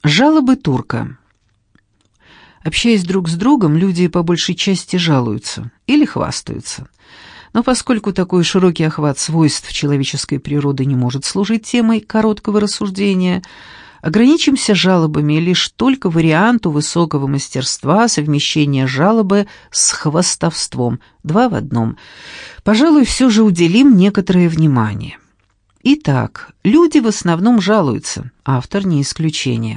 Жалобы турка. Общаясь друг с другом, люди по большей части жалуются или хвастаются. Но поскольку такой широкий охват свойств человеческой природы не может служить темой короткого рассуждения, ограничимся жалобами лишь только варианту высокого мастерства совмещения жалобы с хвастовством, два в одном. Пожалуй, все же уделим некоторое внимание. Итак, люди в основном жалуются, автор не исключение.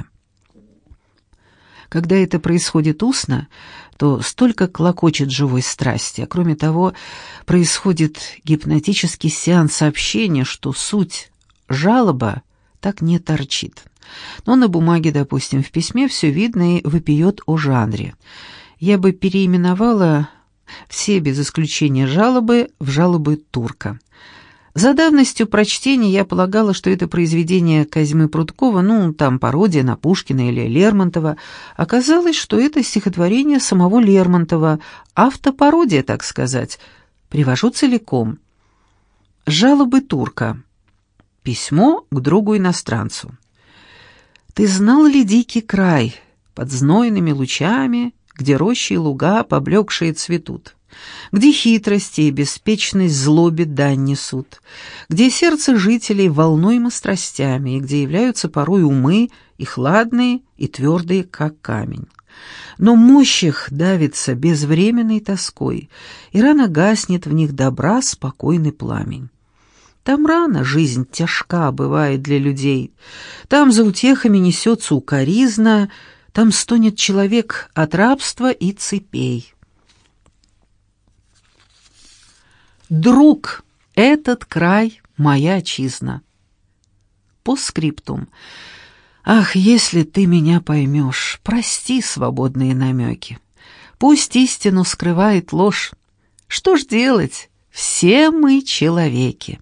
Когда это происходит устно, то столько клокочет живой страсти, а кроме того, происходит гипнотический сеанс общения, что суть жалоба так не торчит. Но на бумаге, допустим, в письме все видно и вопиет о жанре. Я бы переименовала все без исключения жалобы в жалобы турка. За давностью прочтения я полагала, что это произведение Козьмы Прудкова, там пародия на Пушкина или Лермонтова. Оказалось, что это стихотворение самого Лермонтова, автопародия, так сказать. Привожу целиком. Жалобы турка. Письмо к другу-иностранцу. «Ты знал ли дикий край, под знойными лучами, где рощи и луга поблекшие цветут? Где хитрости и беспечность злобе дань несут, где сердце жителей волнуемо страстями, и где являются порой умы и хладные, и твердые, как камень. Но мощь их давится безвременной тоской, и рано гаснет в них добра спокойный пламень. Там рано жизнь тяжка бывает для людей, там за утехами несется укоризна, там стонет человек от рабства и цепей. Друг, этот край — моя отчизна». Постскриптум. Ах, если ты меня поймешь, прости свободные намеки. Пусть истину скрывает ложь. Что ж делать? Все мы человеки.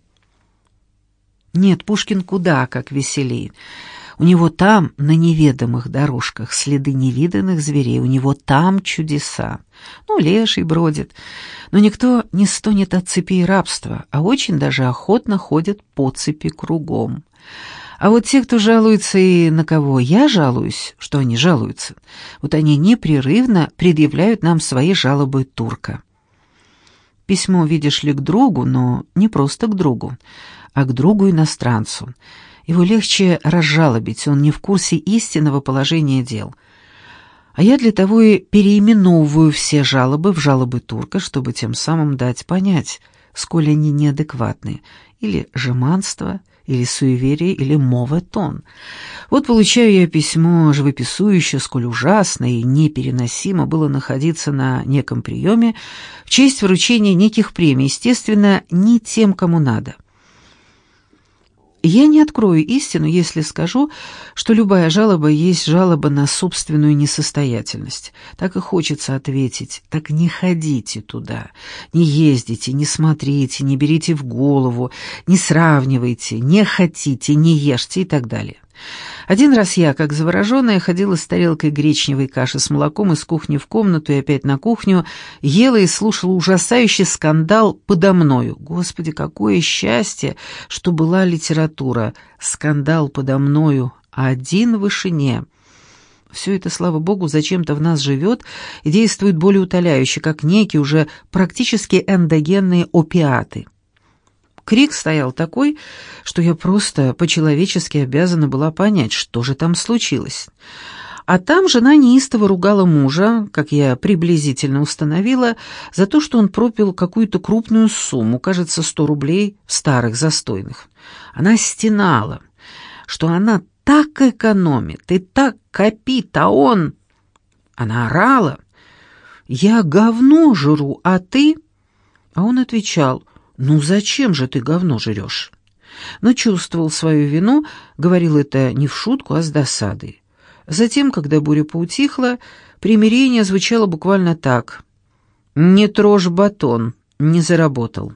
Нет, Пушкин куда как веселее. У него там, на неведомых дорожках, следы невиданных зверей, у него там чудеса. Леший бродит, но никто не стонет от цепи и рабства, а очень даже охотно ходят по цепи кругом. А вот те, кто жалуется и на кого я жалуюсь, что они жалуются, вот они непрерывно предъявляют нам свои жалобы турка. Письмо, видишь ли, к другу, но не просто к другу, а к другу-иностранцу. Его легче разжалобить, он не в курсе истинного положения дел. А я для того и переименовываю все жалобы в жалобы турка, чтобы тем самым дать понять, сколь они неадекватны, или жеманство, или суеверие, или моветон. Вот получаю я письмо живописующее, сколь ужасно и непереносимо было находиться на неком приеме в честь вручения неких премий, естественно, не тем, кому надо. Я не открою истину, если скажу, что любая жалоба есть жалоба на собственную несостоятельность. Так и хочется ответить: так не ходите туда, не ездите, не смотрите, не берите в голову, не сравнивайте, не хотите, не ешьте и так далее. Один раз я, как завороженная, ходила с тарелкой гречневой каши с молоком из кухни в комнату и опять на кухню, ела и слушала ужасающий скандал подо мною. Господи, какое счастье, что была литература! Скандал подо мною, один в вышине. Все это, слава богу, зачем-то в нас живет и действует более утоляюще, как некие уже практически эндогенные опиаты. Крик стоял такой, что я просто по-человечески обязана была понять, что же там случилось. А там жена неистово ругала мужа, как я приблизительно установила, за то, что он пропил какую-то крупную сумму, кажется, 100 рублей в старых застойных. Она стенала, что она так экономит и так копит, а он... Она орала: «Я говно жру, а ты...» А он отвечал: «Ну зачем же ты говно жрешь?» Но чувствовал свою вину, говорил это не в шутку, а с досадой. Затем, когда буря поутихла, примирение звучало буквально так: «Не трожь батон, не заработал».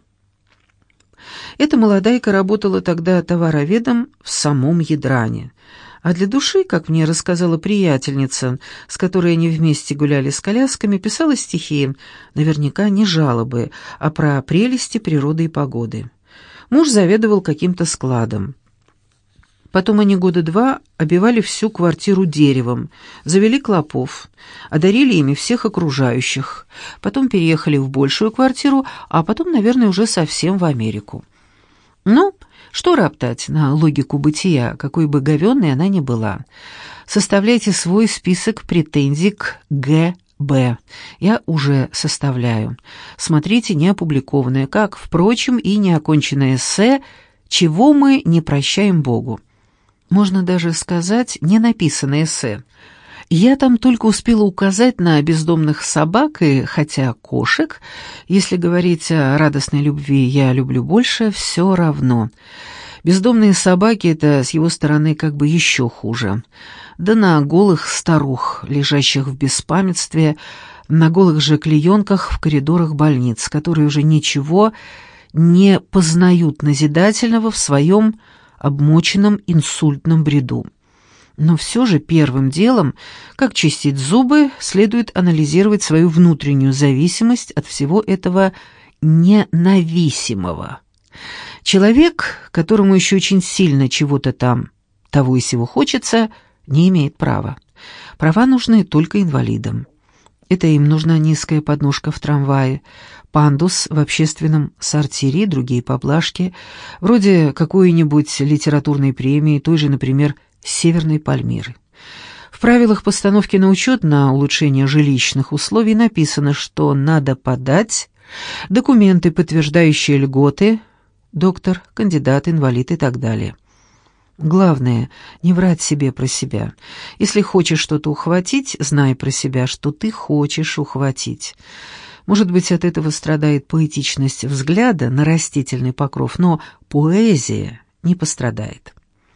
Эта молодайка работала тогда товароведом в самом Ядране. А для души, как мне рассказала приятельница, с которой они вместе гуляли с колясками, писала стихи, наверняка не жалобы, а про прелести природы и погоды. Муж заведовал каким-то складом. Потом они года 2 обивали всю квартиру деревом, завели клопов, одарили ими всех окружающих, потом переехали в большую квартиру, а потом, наверное, уже совсем в Америку. Ну, что роптать на логику бытия, какой бы говенной она ни была. Составляйте свой список претензий к ГБ. Я уже составляю. Смотрите неопубликованное, как, впрочем, и неоконченное эссе «Чего мы не прощаем Богу». Можно даже сказать ненаписанное эссе. Я там только успела указать на бездомных собак, и хотя кошек, если говорить о радостной любви я люблю больше, все равно. Бездомные собаки — это с его стороны как бы еще хуже. Да на голых старух, лежащих в беспамятстве, на голых же клеенках в коридорах больниц, которые уже ничего не познают назидательного в своем обмоченном инсультном бреду. Но все же первым делом, как чистить зубы, следует анализировать свою внутреннюю зависимость от всего этого ненависимого. Человек, которому еще очень сильно чего-то там, того и сего хочется, не имеет права. Права нужны только инвалидам. Это им нужна низкая подножка в трамвае, пандус в общественном сортире и другие поблажки, вроде какой-нибудь литературной премии, той же, например, Северной Пальмиры. В правилах постановки на учет на улучшение жилищных условий написано, что надо подать документы, подтверждающие льготы, доктор, кандидат, инвалид и так далее. Главное, не врать себе про себя. Если хочешь что-то ухватить, знай про себя, что ты хочешь ухватить. Может быть, от этого страдает поэтичность взгляда на растительный покров, но поэзия не пострадает.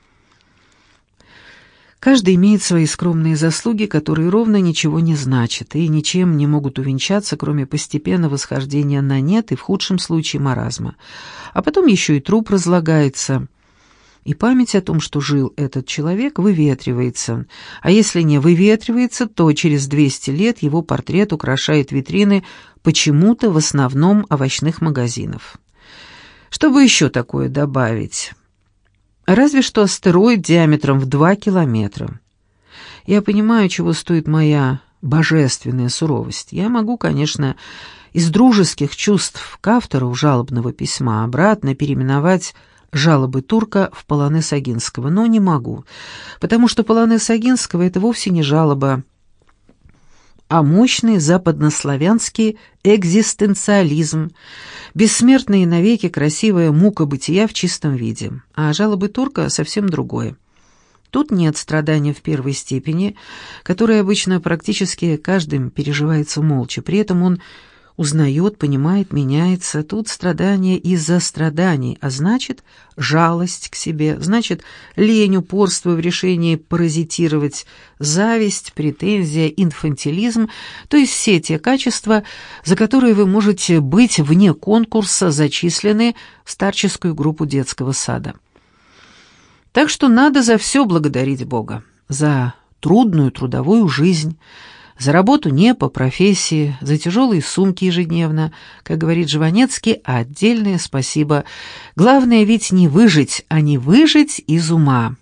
Каждый имеет свои скромные заслуги, которые ровно ничего не значат и ничем не могут увенчаться, кроме постепенного схождения на нет и в худшем случае маразма. А потом еще и труп разлагается, и память о том, что жил этот человек, выветривается. А если не выветривается, то через 200 лет его портрет украшает витрины почему-то в основном овощных магазинов. Что бы еще такое добавить? Разве что астероид диаметром в 2 километра. Я понимаю, чего стоит моя божественная суровость. Я могу, конечно, из дружеских чувств к автору жалобного письма обратно переименовать жалобы турка в полонез Огинского, но не могу, потому что полонез Огинского — это вовсе не жалоба, а мощный западнославянский экзистенциализм, бессмертная и навеки красивая мука бытия в чистом виде, а жалобы турка совсем другое. Тут нет страдания в первой степени, которое обычно практически каждым переживается молча, при этом он узнает, понимает, меняется. Тут страдание из-за страданий, а значит, жалость к себе, значит, лень, упорство в решении паразитировать, зависть, претензия, инфантилизм, то есть все те качества, за которые вы можете быть вне конкурса зачислены в старческую группу детского сада. Так что надо за все благодарить Бога, за трудную трудовую жизнь, за работу не по профессии, за тяжелые сумки ежедневно, как говорит Жванецкий, а отдельное спасибо. Главное ведь не выжить, а не выжить из ума.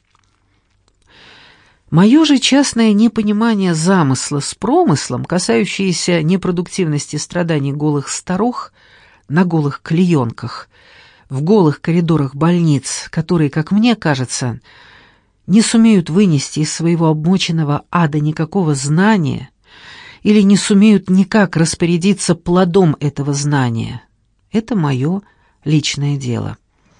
Мое же частное непонимание замысла с промыслом, касающееся непродуктивности страданий голых старух на голых клеенках, в голых коридорах больниц, которые, как мне кажется, не сумеют вынести из своего обмоченного ада никакого знания или не сумеют никак распорядиться плодом этого знания. Это мое личное дело.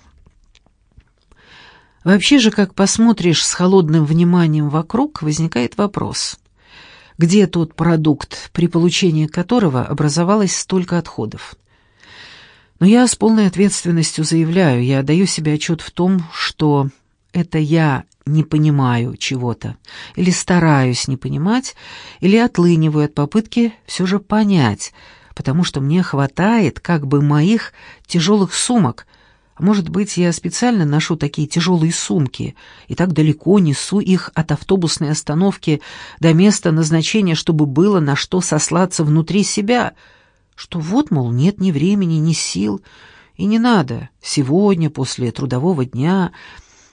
Вообще же, как посмотришь с холодным вниманием вокруг, возникает вопрос: где тот продукт, при получении которого образовалось столько отходов? Но я с полной ответственностью заявляю, я даю себе отчет в том, что это я не понимаю чего-то, или стараюсь не понимать, или отлыниваю от попытки все же понять, потому что мне хватает как бы моих тяжелых сумок. А может быть, я специально ношу такие тяжелые сумки и так далеко несу их от автобусной остановки до места назначения, чтобы было на что сослаться внутри себя, что вот, мол, нет ни времени, ни сил, и не надо сегодня, после трудового дня,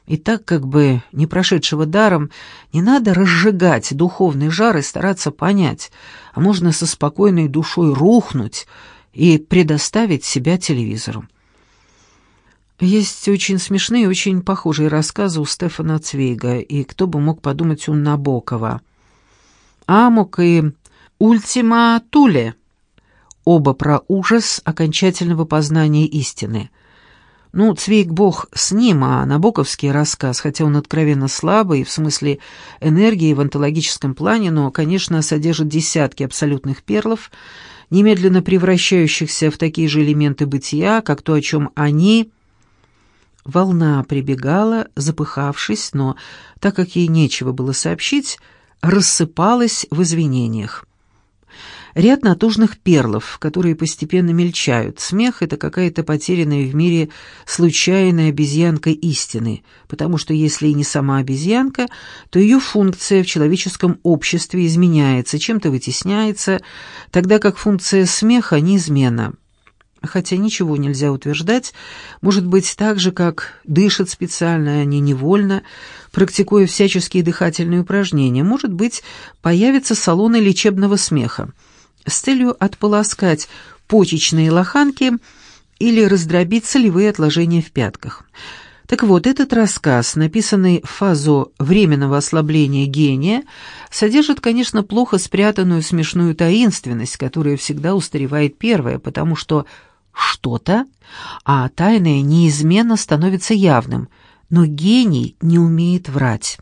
И так, как бы не прошедшего даром, не надо разжигать духовный жар и стараться понять, а можно со спокойной душой рухнуть и предоставить себя телевизору. Есть очень смешные, очень похожие рассказы у Стефана Цвейга, и кто бы мог подумать у Набокова. «Амок» и «Ультима Туле» — оба про ужас окончательного познания истины. Ну, Цвейг бог с ним, а набоковский рассказ, хотя он откровенно слабый, в смысле энергии в онтологическом плане, но, конечно, содержит десятки абсолютных перлов, немедленно превращающихся в такие же элементы бытия, как то, о чем они... Волна прибегала, запыхавшись, но, так как ей нечего было сообщить, рассыпалась в извинениях. Ряд натужных перлов, которые постепенно мельчают. Смех — это какая-то потерянная в мире случайная обезьянка истины, потому что если и не сама обезьянка, то ее функция в человеческом обществе изменяется, чем-то вытесняется, тогда как функция смеха неизменна. Хотя ничего нельзя утверждать, может быть, так же, как дышат специально, а не невольно, практикуя всяческие дыхательные упражнения, может быть, появятся салоны лечебного смеха с целью отполоскать почечные лоханки или раздробить солевые отложения в пятках. Так вот, этот рассказ, написанный в фазу временного ослабления гения, содержит, конечно, плохо спрятанную смешную таинственность, которая всегда устаревает первая, потому что что-то, а тайное неизменно становится явным, но гений не умеет врать.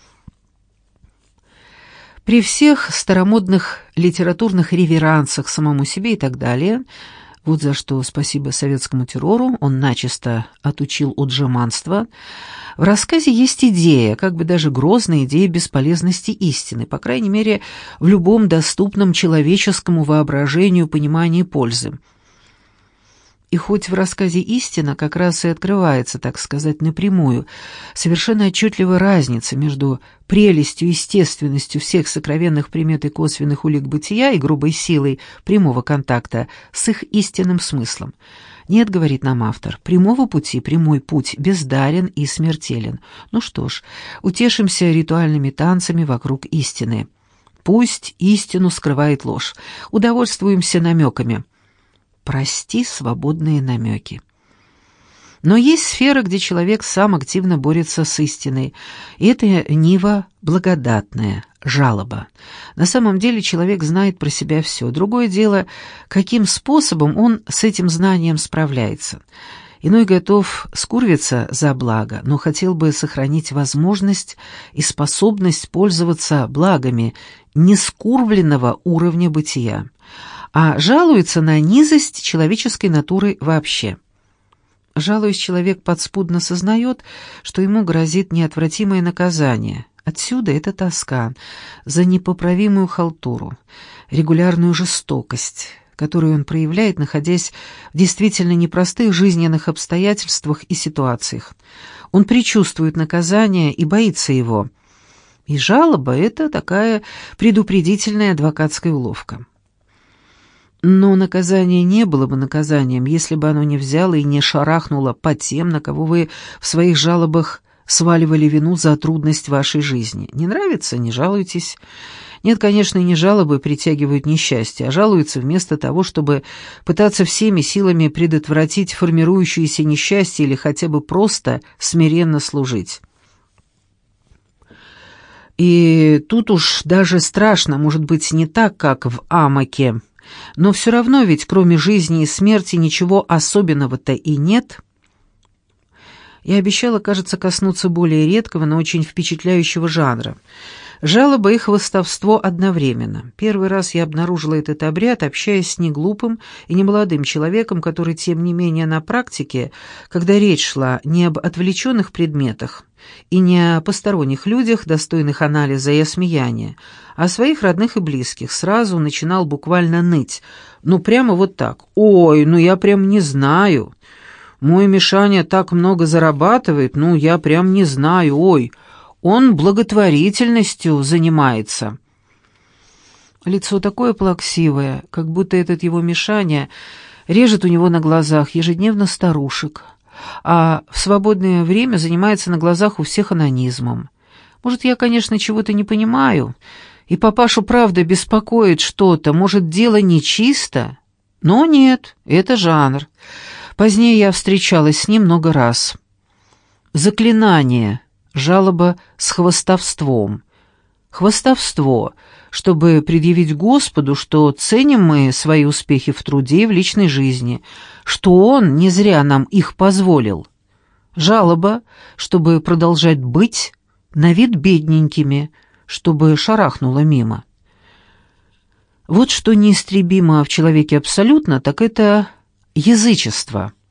При всех старомодных литературных реверансах самому себе и так далее, вот за что спасибо советскому террору, он начисто отучил от жеманства, в рассказе есть идея, как бы даже грозная идея бесполезности истины, по крайней мере, в любом доступном человеческому воображению понимании пользы. И хоть в рассказе «Истина» как раз и открывается, так сказать, напрямую, совершенно отчетливая разница между прелестью и естественностью всех сокровенных примет и косвенных улик бытия и грубой силой прямого контакта с их истинным смыслом. Нет, говорит нам автор, прямого пути, прямой путь бездарен и смертелен. Ну что ж, утешимся ритуальными танцами вокруг истины. Пусть истину скрывает ложь. Удовольствуемся намеками. Прости свободные намеки. Но есть сфера, где человек сам активно борется с истиной, и это нива благодатная, жалоба. На самом деле человек знает про себя все. Другое дело, каким способом он с этим знанием справляется. Иной готов скурвиться за благо, но хотел бы сохранить возможность и способность пользоваться благами нескурвленного уровня бытия, а жалуется на низость человеческой натуры вообще. Жалуясь, человек подспудно сознает, что ему грозит неотвратимое наказание. Отсюда эта тоска за непоправимую халтуру, регулярную жестокость, которую он проявляет, находясь в действительно непростых жизненных обстоятельствах и ситуациях. Он предчувствует наказание и боится его. И жалоба — это такая предупредительная адвокатская уловка. Но наказание не было бы наказанием, если бы оно не взяло и не шарахнуло по тем, на кого вы в своих жалобах сваливали вину за трудность вашей жизни. Не нравится — не жалуйтесь. Нет, конечно, и не жалобы притягивают несчастье, а жалуются вместо того, чтобы пытаться всеми силами предотвратить формирующееся несчастье или хотя бы просто смиренно служить. И тут уж даже страшно, может быть, не так, как в Амоке, но все равно ведь кроме жизни и смерти ничего особенного-то и нет. Я обещала, кажется, коснуться более редкого, но очень впечатляющего жанра. Жалоба и хвастовство одновременно. Первый раз я обнаружила этот обряд, общаясь с неглупым и немолодым человеком, который, тем не менее, на практике, когда речь шла не об отвлеченных предметах и не о посторонних людях, достойных анализа и осмеяния, а о своих родных и близких, сразу начинал буквально ныть. Ну, прямо вот так. «Ой, ну я прям не знаю. Мой Мишаня так много зарабатывает, ну я прям не знаю, ой». Он благотворительностью занимается. Лицо такое плаксивое, как будто этот его Мишаня режет у него на глазах ежедневно старушек, а в свободное время занимается на глазах у всех онанизмом. Может, я, конечно, чего-то не понимаю, и папашу правда беспокоит что-то, может, дело нечисто? Но нет, это жанр. Позднее я встречалась с ним много раз. Заклинание, жалоба с хвастовством. Хвастовство, чтобы предъявить Господу, что ценим мы свои успехи в труде и в личной жизни, что Он не зря нам их позволил. Жалоба, чтобы продолжать быть на вид бедненькими, чтобы шарахнуло мимо. Вот что неистребимо в человеке абсолютно, так это язычество.